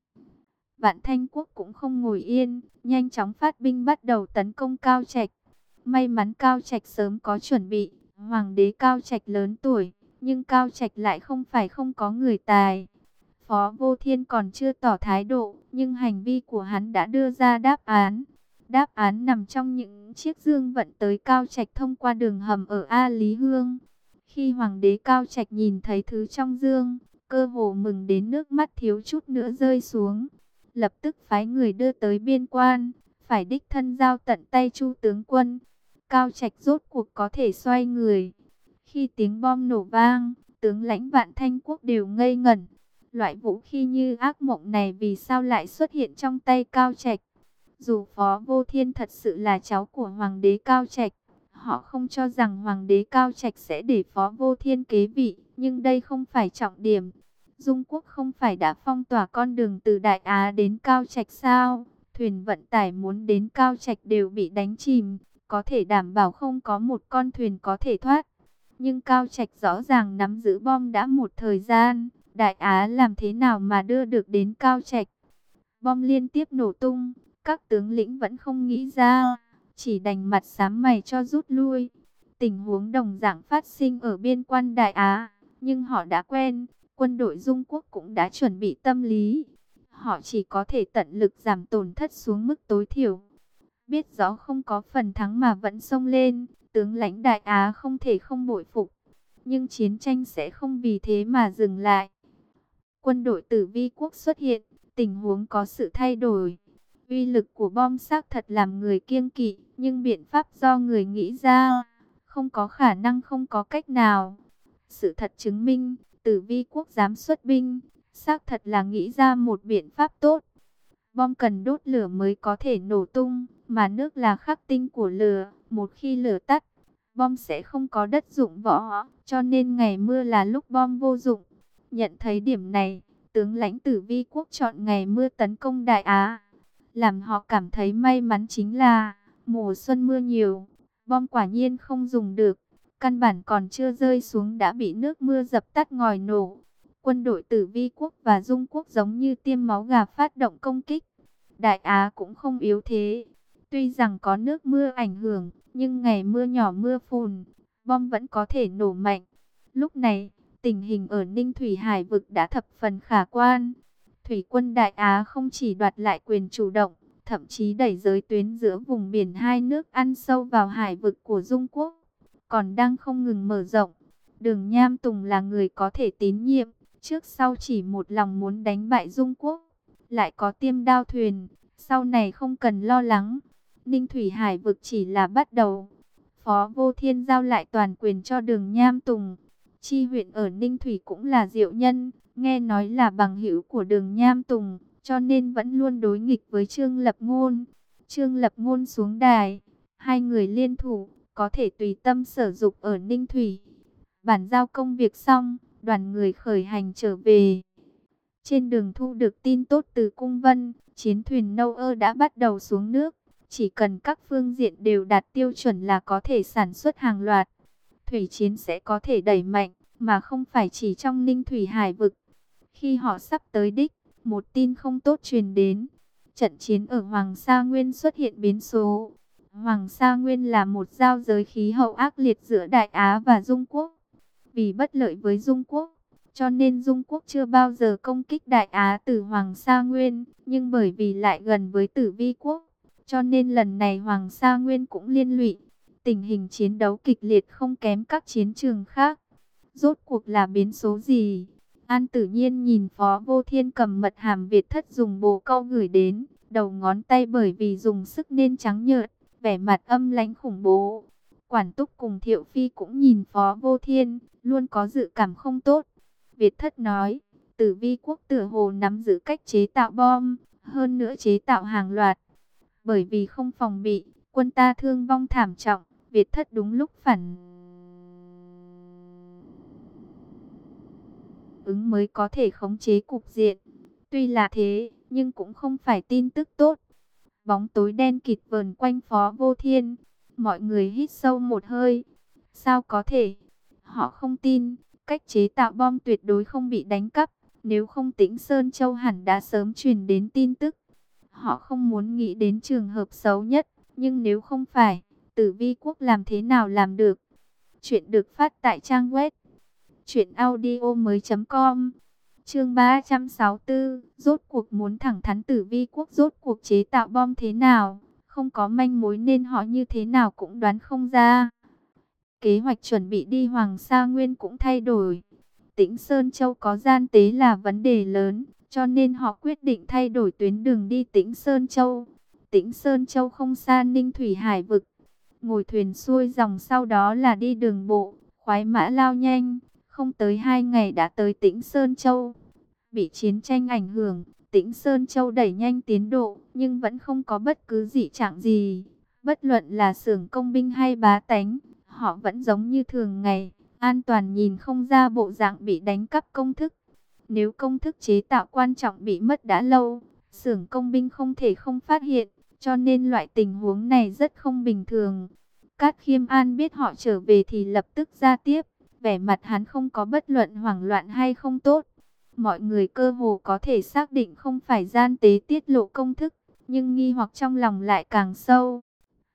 Vạn Thanh Quốc cũng không ngồi yên, nhanh chóng phát binh bắt đầu tấn công Cao Trạch. May mắn Cao Trạch sớm có chuẩn bị, hoàng đế Cao Trạch lớn tuổi, nhưng Cao Trạch lại không phải không có người tài. Phó Vô Thiên còn chưa tỏ thái độ, nhưng hành vi của hắn đã đưa ra đáp án. Đáp án nằm trong những chiếc dương vận tới Cao Trạch thông qua đường hầm ở A Lý Hương. Khi hoàng đế Cao Trạch nhìn thấy thứ trong dương, cơ hồ mừng đến nước mắt thiếu chút nữa rơi xuống. Lập tức phái người đưa tới biên quan, phải đích thân giao tận tay Chu tướng quân. Cao Trạch rốt cuộc có thể xoay người. Khi tiếng bom nổ vang, tướng lãnh Vạn Thanh Quốc đều ngây ngẩn. Loại vũ khí như ác mộng này vì sao lại xuất hiện trong tay Cao Trạch? Dù Phó Vô Thiên thật sự là cháu của Hoàng đế Cao Trạch, họ không cho rằng Hoàng đế Cao Trạch sẽ để Phó Vô Thiên kế vị, nhưng đây không phải trọng điểm. Dung Quốc không phải đã phong tỏa con đường từ Đại Á đến Cao Trạch sao? Thuyền vận tải muốn đến Cao Trạch đều bị đánh chìm, có thể đảm bảo không có một con thuyền có thể thoát. Nhưng Cao Trạch rõ ràng nắm giữ bom đã một thời gian, Đại Á làm thế nào mà đưa được đến Cao Trạch? Bom liên tiếp nổ tung, các tướng lĩnh vẫn không nghĩ ra, chỉ đành mặt xám mày cho rút lui. Tình huống đồng dạng phát sinh ở biên quan Đại Á, nhưng họ đã quen, quân đội Dung Quốc cũng đã chuẩn bị tâm lý. Họ chỉ có thể tận lực giảm tổn thất xuống mức tối thiểu. Biết rõ không có phần thắng mà vẫn xông lên, tướng lãnh Đại Á không thể không bội phục. Nhưng chiến tranh sẽ không vì thế mà dừng lại. Quân đội Tử Vi quốc xuất hiện, tình huống có sự thay đổi. Uy lực của bom xác thật làm người kiêng kỵ, nhưng biện pháp do người nghĩ ra, không có khả năng không có cách nào. Sự thật chứng minh, Tử Vi quốc dám xuất binh, xác thật là nghĩ ra một biện pháp tốt. Bom cần đốt lửa mới có thể nổ tung, mà nước là khắc tinh của lửa, một khi lửa tắt, bom sẽ không có đất dụng võ, cho nên ngày mưa là lúc bom vô dụng. Nhận thấy điểm này, tướng lãnh Tử Vi quốc chọn ngày mưa tấn công Đại Á. Làm họ cảm thấy may mắn chính là mùa xuân mưa nhiều, bom quả nhiên không dùng được, căn bản còn chưa rơi xuống đã bị nước mưa dập tắt ngòi nổ. Quân đội Tử Vi quốc và Dung quốc giống như tiêm máu gà phát động công kích. Đại Á cũng không yếu thế. Tuy rằng có nước mưa ảnh hưởng, nhưng ngày mưa nhỏ mưa phùn, bom vẫn có thể nổ mạnh. Lúc này, tình hình ở Ninh Thủy Hải vực đã thập phần khả quan. Thủy quân Đại Á không chỉ đoạt lại quyền chủ động, thậm chí đẩy giới tuyến giữa vùng biển hai nước ăn sâu vào hải vực của Dung quốc, còn đang không ngừng mở rộng. Đường Nham Tùng là người có thể tín nhiệm, trước sau chỉ một lòng muốn đánh bại Dung quốc, lại có Tiêm Đao thuyền, sau này không cần lo lắng. Ninh Thủy Hải vực chỉ là bắt đầu. Phó Vô Thiên giao lại toàn quyền cho Đường Nham Tùng. Chi huyện ở Ninh Thủy cũng là diệu nhân, nghe nói là bằng hữu của Đường Nham Tùng, cho nên vẫn luôn đối nghịch với Trương Lập Ngôn. Trương Lập Ngôn xuống đài, hai người liên thủ, có thể tùy tâm sở dục ở Ninh Thủy. Bản giao công việc xong, đoàn người khởi hành trở về. Trên đường thu được tin tốt từ Cung Vân, chiến thuyền Nâu Ơ đã bắt đầu xuống nước. Chỉ cần các phương diện đều đạt tiêu chuẩn là có thể sản xuất hàng loạt. Thủy chiến sẽ có thể đẩy mạnh, mà không phải chỉ trong Ninh Thủy Hải vực. Khi họ sắp tới đích, một tin không tốt truyền đến. Trận chiến ở Hoàng Sa Nguyên xuất hiện biến số. Hoàng Sa Nguyên là một giao giới khí hậu ác liệt giữa Đại Á và Dung quốc. Vì bất lợi với Dung quốc, cho nên Dung quốc chưa bao giờ công kích Đại Á từ Hoàng Sa Nguyên. Nhưng bởi vì lại gần với Tử Vi quốc, cho nên lần này Hoàng Sa Nguyên cũng liên lụy. Tình hình chiến đấu kịch liệt không kém các chiến trường khác. Rốt cuộc là biến số gì? An Tử Nhiên nhìn Phó Vô Thiên cầm mật hàm Việt thất dùng bồ câu gửi đến. Đầu ngón tay bởi vì dùng sức nên trắng nhợt, vẻ mặt âm lãnh khủng bố. Quản Túc cùng Thiệu Phi cũng nhìn Phó Vô Thiên, luôn có dự cảm không tốt. Việt thất nói, Tử Vi quốc tựa hồ nắm giữ cách chế tạo bom, hơn nữa chế tạo hàng loạt. Bởi vì không phòng bị, quân ta thương vong thảm trọng, Việt thất đúng lúc phản ứng mới có thể khống chế cục diện. Tuy là thế, nhưng cũng không phải tin tức tốt. Bóng tối đen kịt vờn quanh Phó Vô Thiên. Mọi người hít sâu một hơi. Sao có thể? Họ không tin, cách chế tạo bom tuyệt đối không bị đánh cắp. Nếu không Tĩnh Sơn Châu hẳn đã sớm truyền đến tin tức. Họ không muốn nghĩ đến trường hợp xấu nhất. Nhưng nếu không phải, Tử Vi quốc làm thế nào làm được? Chuyện được phát tại trang web truyệnaudiomoi.com. Chương 364, rốt cuộc muốn thẳng thắn Tử Vi quốc rốt cuộc chế tạo bom thế nào? Không có manh mối nên họ như thế nào cũng đoán không ra. Kế hoạch chuẩn bị đi Hoàng Sa Nguyên cũng thay đổi. Tĩnh Sơn Châu có gian tế là vấn đề lớn, cho nên họ quyết định thay đổi tuyến đường đi Tĩnh Sơn Châu. Tĩnh Sơn Châu không xa Ninh Thủy Hải vực. Ngồi thuyền xuôi dòng sau đó là đi đường bộ, khoái mã lao nhanh. Không tới 2 ngày đã tới Tĩnh Sơn Châu. Bị chiến tranh ảnh hưởng, Tĩnh Sơn Châu đẩy nhanh tiến độ, nhưng vẫn không có bất cứ dị trạng gì. Bất luận là xưởng công binh hay bá tánh, họ vẫn giống như thường ngày, an toàn nhìn không ra bộ dạng bị đánh cắp công thức. Nếu công thức chế tạo quan trọng bị mất đã lâu, xưởng công binh không thể không phát hiện, cho nên loại tình huống này rất không bình thường. Cát Khiêm An biết họ trở về thì lập tức ra tiếp. Vẻ mặt hắn không có bất luận hoảng loạn hay không tốt. Mọi người cơ hồ có thể xác định không phải gian tế tiết lộ công thức, nhưng nghi hoặc trong lòng lại càng sâu.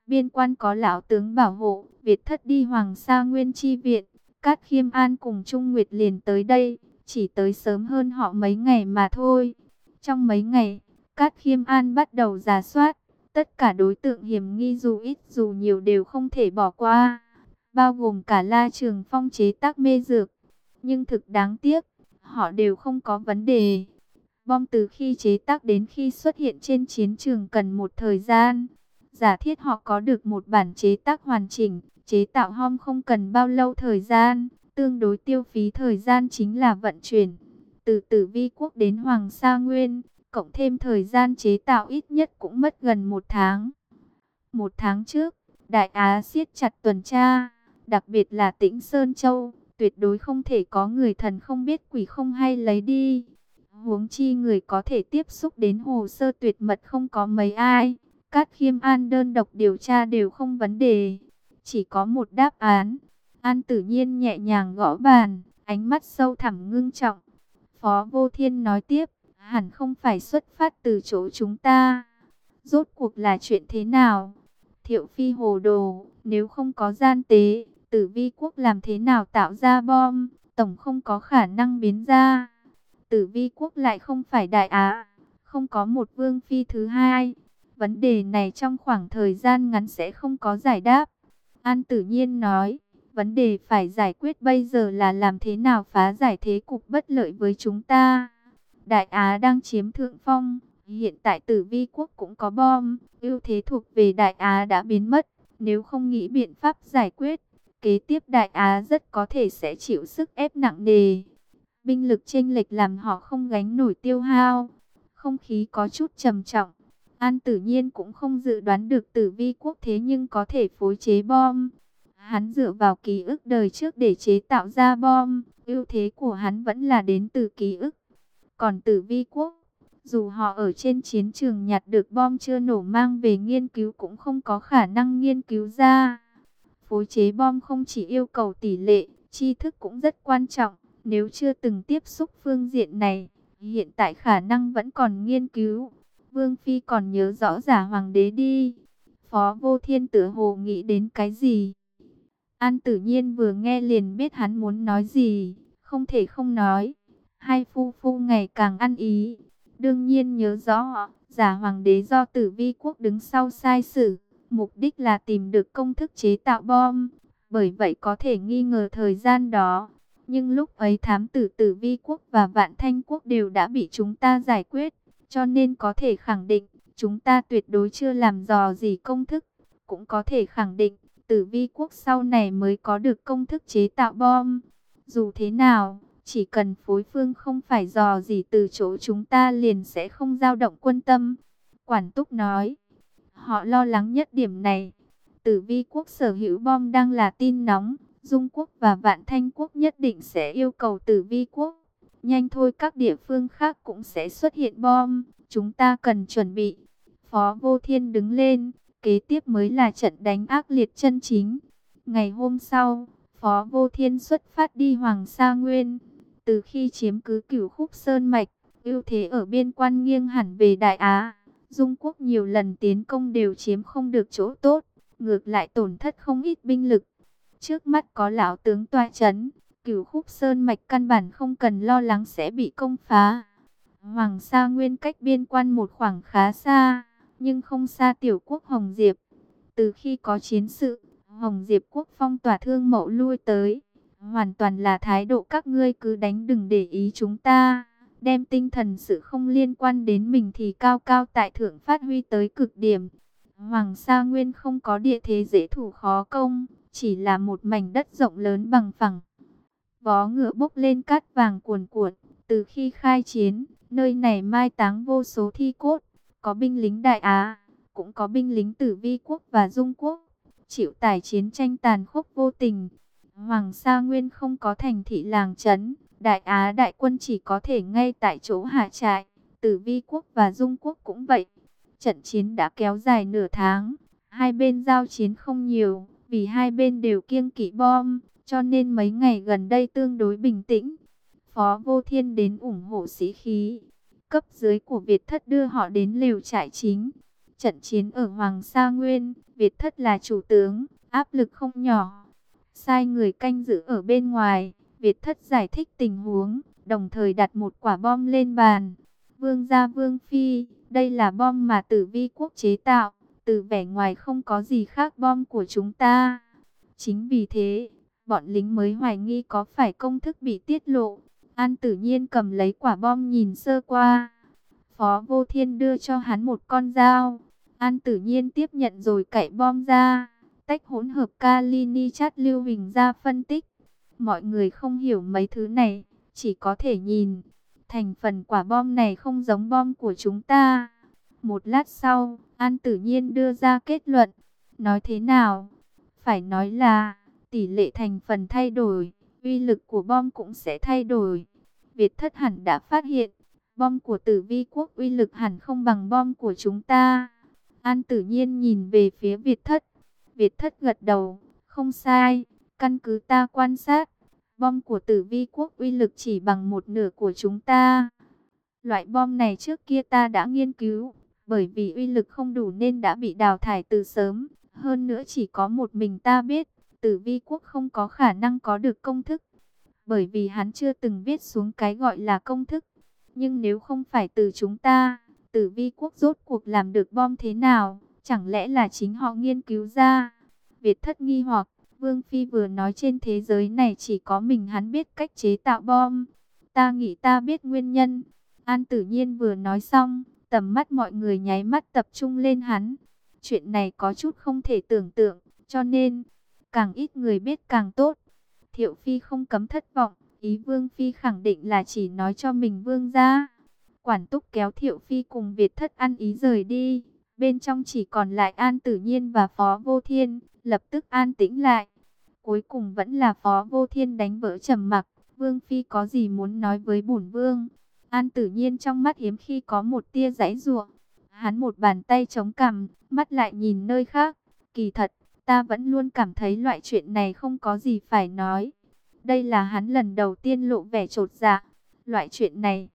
Biên quan có lão tướng bảo hộ, Việt thất đi Hoàng Sa Nguyên chi viện. Cát Khiêm An cùng Trung Nguyệt liền tới đây, chỉ tới sớm hơn họ mấy ngày mà thôi. Trong mấy ngày, Cát Khiêm An bắt đầu rà soát, tất cả đối tượng hiểm nghi dù ít dù nhiều đều không thể bỏ qua, bao gồm cả La Trường Phong chế tác mê dược. Nhưng thực đáng tiếc, họ đều không có vấn đề. Bom từ khi chế tác đến khi xuất hiện trên chiến trường cần một thời gian. Giả thiết họ có được một bản chế tác hoàn chỉnh, chế tạo bom không cần bao lâu thời gian, tương đối tiêu phí thời gian chính là vận chuyển. Từ Tử Vi Quốc đến Hoàng Sa Nguyên, cộng thêm thời gian chế tạo ít nhất cũng mất gần một tháng. Một tháng trước, Đại Á siết chặt tuần tra, đặc biệt là Tĩnh Sơn Châu, tuyệt đối không thể có người thần không biết quỷ không hay lấy đi. Huống chi người có thể tiếp xúc đến hồ sơ tuyệt mật không có mấy ai. Cát Khiêm An đơn độc điều tra đều không vấn đề. Chỉ có một đáp án. An Tử Nhiên nhẹ nhàng gõ bàn, ánh mắt sâu thẳm ngưng trọng. Phó Vô Thiên nói tiếp, hẳn không phải xuất phát từ chỗ chúng ta. Rốt cuộc là chuyện thế nào? Thiệu Phi hồ đồ, nếu không có gian tế, Tử Vi Quốc làm thế nào tạo ra bom? Tổng không có khả năng biến ra. Tử Vi Quốc lại không phải Đại Á, không có một vương phi thứ hai. Vấn đề này trong khoảng thời gian ngắn sẽ không có giải đáp. An Tử Nhiên nói, vấn đề phải giải quyết bây giờ là làm thế nào phá giải thế cục bất lợi với chúng ta. Đại Á đang chiếm thượng phong, hiện tại Tử Vi Quốc cũng có bom, ưu thế thuộc về Đại Á đã biến mất. Nếu không nghĩ biện pháp giải quyết, kế tiếp Đại Á rất có thể sẽ chịu sức ép nặng nề. Binh lực chênh lệch làm họ không gánh nổi tiêu hao. Không khí có chút trầm trọng. An Tử Nhiên cũng không dự đoán được Tử Vi Quốc thế nhưng có thể phối chế bom. Hắn dựa vào ký ức đời trước để chế tạo ra bom. Ưu thế của hắn vẫn là đến từ ký ức. Còn Tử Vi Quốc, dù họ ở trên chiến trường nhặt được bom chưa nổ mang về nghiên cứu cũng không có khả năng nghiên cứu ra. Phối chế bom không chỉ yêu cầu tỷ lệ, tri thức cũng rất quan trọng. Nếu chưa từng tiếp xúc phương diện này, hiện tại khả năng vẫn còn nghiên cứu. Vương Phi còn nhớ rõ Giả Hoàng đế đi. Phó Vô Thiên tựa hồ nghĩ đến cái gì? An Tử Nhiên vừa nghe liền biết hắn muốn nói gì, không thể không nói. Hai phu phu ngày càng ăn ý. Đương nhiên nhớ rõ, Giả Hoàng đế do Tử Vi Quốc đứng sau sai sử, mục đích là tìm được công thức chế tạo bom. Bởi vậy có thể nghi ngờ thời gian đó. Nhưng lúc ấy thám tử Tử Vi Quốc và Vạn Thanh Quốc đều đã bị chúng ta giải quyết. Cho nên có thể khẳng định, chúng ta tuyệt đối chưa làm dò gì công thức. Cũng có thể khẳng định, Tử Vi Quốc sau này mới có được công thức chế tạo bom. Dù thế nào, chỉ cần phối phương không phải dò gì từ chỗ chúng ta liền sẽ không dao động quân tâm. Quản Túc nói, họ lo lắng nhất điểm này. Tử Vi Quốc sở hữu bom đang là tin nóng. Dung Quốc và Vạn Thanh Quốc nhất định sẽ yêu cầu Tử Vi Quốc. Nhanh thôi các địa phương khác cũng sẽ xuất hiện bom. Chúng ta cần chuẩn bị. Phó Vô Thiên đứng lên. Kế tiếp mới là trận đánh ác liệt chân chính. Ngày hôm sau, Phó Vô Thiên xuất phát đi Hoàng Sa Nguyên. Từ khi chiếm cứ Cửu Khúc Sơn Mạch, ưu thế ở biên quan nghiêng hẳn về Đại Á. Dung Quốc nhiều lần tiến công đều chiếm không được chỗ tốt. Ngược lại tổn thất không ít binh lực. Trước mắt có lão tướng toa chấn, Cửu Khúc Sơn Mạch căn bản không cần lo lắng sẽ bị công phá. Hoàng Sa Nguyên cách biên quan một khoảng khá xa, nhưng không xa tiểu quốc Hồng Diệp. Từ khi có chiến sự, Hồng Diệp quốc phong tỏa Thương Mậu lui tới. Hoàn toàn là thái độ các ngươi cứ đánh đừng để ý chúng ta. Đem tinh thần sự không liên quan đến mình thì cao cao tại thượng phát huy tới cực điểm. Hoàng Sa Nguyên không có địa thế dễ thủ khó công, chỉ là một mảnh đất rộng lớn bằng phẳng. Vó ngựa bốc lên cát vàng cuồn cuộn. Từ khi khai chiến, nơi này mai táng vô số thi cốt. Có binh lính Đại Á, cũng có binh lính Tử Vi Quốc và Dung Quốc. Chịu tải chiến tranh tàn khốc vô tình. Hoàng Sa Nguyên không có thành thị làng trấn. Đại Á đại quân chỉ có thể ngay tại chỗ hạ trại. Tử Vi Quốc và Dung Quốc cũng vậy. Trận chiến đã kéo dài nửa tháng. Hai bên giao chiến không nhiều. Vì hai bên đều kiêng kỵ bom, cho nên mấy ngày gần đây tương đối bình tĩnh. Phó Vô Thiên đến ủng hộ sĩ khí. Cấp dưới của Việt thất đưa họ đến lều trại chính. Trận chiến ở Hoàng Sa Nguyên, Việt Thất là chủ tướng, áp lực không nhỏ. Sai người canh giữ ở bên ngoài, Việt Thất giải thích tình huống, đồng thời đặt một quả bom lên bàn. Vương gia Vương Phi, đây là bom mà Tử Vi quốc chế tạo, từ vẻ ngoài không có gì khác bom của chúng ta. Chính vì thế, bọn lính mới hoài nghi có phải công thức bị tiết lộ. An Tử Nhiên cầm lấy quả bom nhìn sơ qua. Phó Vô Thiên đưa cho hắn một con dao. An Tử Nhiên tiếp nhận rồi cậy bom ra, tách hỗn hợp kali nitrat lưu huỳnh ra phân tích. Mọi người không hiểu mấy thứ này, chỉ có thể nhìn. Thành phần quả bom này không giống bom của chúng ta. Một lát sau, An Tử Nhiên đưa ra kết luận. Nói thế nào? Phải nói là tỷ lệ thành phần thay đổi, uy lực của bom cũng sẽ thay đổi. Việt Thất hẳn đã phát hiện, bom của Tử Vi quốc uy lực hẳn không bằng bom của chúng ta. An Tử Nhiên nhìn về phía Việt Thất. Việt Thất gật đầu, không sai, căn cứ ta quan sát, bom của Tử Vi quốc uy lực chỉ bằng một nửa của chúng ta. Loại bom này trước kia ta đã nghiên cứu, bởi vì uy lực không đủ nên đã bị đào thải từ sớm. Hơn nữa chỉ có một mình ta biết, Tử Vi quốc không có khả năng có được công thức, bởi vì hắn chưa từng viết xuống cái gọi là công thức. Nhưng nếu không phải từ chúng ta, Tử Vi quốc rốt cuộc làm được bom thế nào? Chẳng lẽ là chính họ nghiên cứu ra? Việt Thất nghi hoặc, Vương Phi vừa nói trên thế giới này chỉ có mình hắn biết cách chế tạo bom. Ta nghĩ ta biết nguyên nhân. An Tử Nhiên vừa nói xong, tầm mắt mọi người nháy mắt tập trung lên hắn. Chuyện này có chút không thể tưởng tượng, cho nên càng ít người biết càng tốt. Thiệu Phi không cấm thất vọng, ý Vương Phi khẳng định là chỉ nói cho mình Vương gia. Quản Túc kéo Thiệu Phi cùng Việt Thất ăn ý rời đi. Bên trong chỉ còn lại An Tử Nhiên và Phó Vô Thiên, lập tức an tĩnh lại. Cuối cùng vẫn là Phó Vô Thiên đánh vỡ trầm mặc. Vương Phi có gì muốn nói với bổn Vương? An Tử Nhiên trong mắt hiếm khi có một tia giãy giụa. Hắn một bàn tay chống cằm, mắt lại nhìn nơi khác. Kỳ thật, ta vẫn luôn cảm thấy loại chuyện này không có gì phải nói. Đây là hắn lần đầu tiên lộ vẻ chột dạ. Loại chuyện này,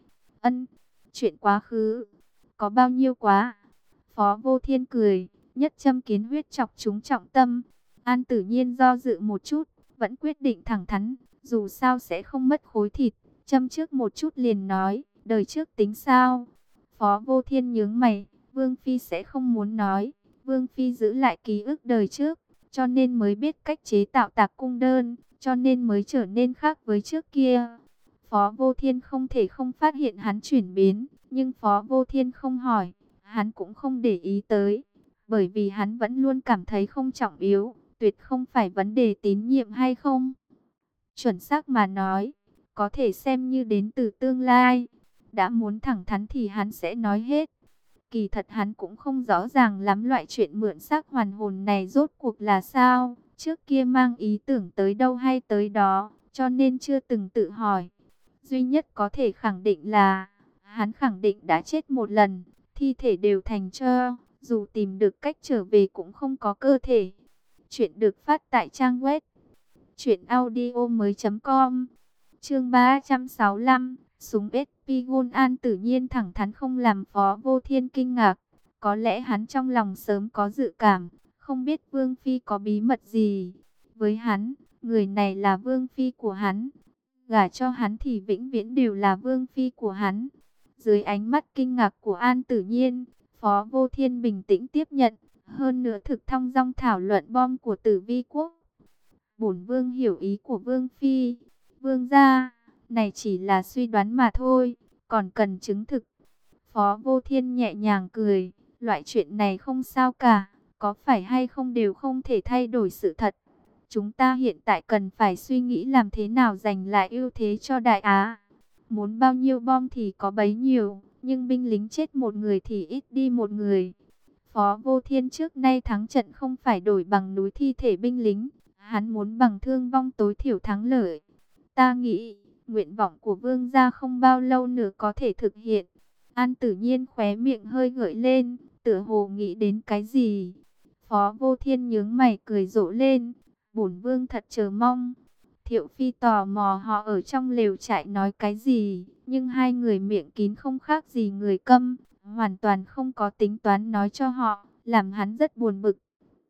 chuyện quá khứ, có bao nhiêu quá. Phó Vô Thiên cười, nhất châm kiến huyết chọc trúng trọng tâm. An Tử Nhiên do dự một chút, vẫn quyết định thẳng thắn, dù sao sẽ không mất khối thịt. Châm trước một chút liền nói, đời trước tính sao? Phó Vô Thiên nhướng mày, Vương Phi sẽ không muốn nói. Vương Phi giữ lại ký ức đời trước, cho nên mới biết cách chế tạo tạc cung đơn, cho nên mới trở nên khác với trước kia. Phó Vô Thiên không thể không phát hiện hắn chuyển biến, nhưng Phó Vô Thiên không hỏi, hắn cũng không để ý tới, bởi vì hắn vẫn luôn cảm thấy không trọng yếu, tuyệt không phải vấn đề tín nhiệm hay không. Chuẩn xác mà nói, có thể xem như đến từ tương lai. Đã muốn thẳng thắn thì hắn sẽ nói hết. Kỳ thật hắn cũng không rõ ràng lắm loại chuyện mượn xác hoàn hồn này rốt cuộc là sao. Trước kia mang ý tưởng tới đâu hay tới đó, cho nên chưa từng tự hỏi. Duy nhất có thể khẳng định là, hắn khẳng định đã chết một lần, thi thể đều thành tro, dù tìm được cách trở về cũng không có cơ thể. Chuyện được phát tại trang web truyệnaudiomoi.com. Chương 365, súng Espigon. An Tử Nhiên thẳng thắn không làm Phó Vô Thiên kinh ngạc. Có lẽ hắn trong lòng sớm có dự cảm, không biết Vương Phi có bí mật gì. Với hắn, người này là Vương Phi của hắn. Gả cho hắn thì vĩnh viễn đều là Vương Phi của hắn. Dưới ánh mắt kinh ngạc của An Tử Nhiên, Phó Vô Thiên bình tĩnh tiếp nhận. Hơn nữa thực thong dong thảo luận bom của Tử Vi quốc. Bổn Vương hiểu ý của Vương Phi. Vương gia, này chỉ là suy đoán mà thôi, còn cần chứng thực. Phó Vô Thiên nhẹ nhàng cười, loại chuyện này không sao cả, có phải hay không đều không thể thay đổi sự thật. Chúng ta hiện tại cần phải suy nghĩ làm thế nào giành lại ưu thế cho Đại Á. Muốn bao nhiêu bom thì có bấy nhiêu, nhưng binh lính chết một người thì ít đi một người. Phó Vô Thiên trước nay thắng trận không phải đổi bằng núi thi thể binh lính, hắn muốn bằng thương vong tối thiểu thắng lợi. Ta nghĩ, nguyện vọng của Vương gia không bao lâu nữa có thể thực hiện. An Tử Nhiên khóe miệng hơi gợi lên, tựa hồ nghĩ đến cái gì. Phó Vô Thiên nhướng mày cười rộ lên, bổn Vương thật chờ mong. Thiệu Phi tò mò họ ở trong lều trại nói cái gì, nhưng hai người miệng kín không khác gì người câm, hoàn toàn không có tính toán nói cho họ, làm hắn rất buồn bực.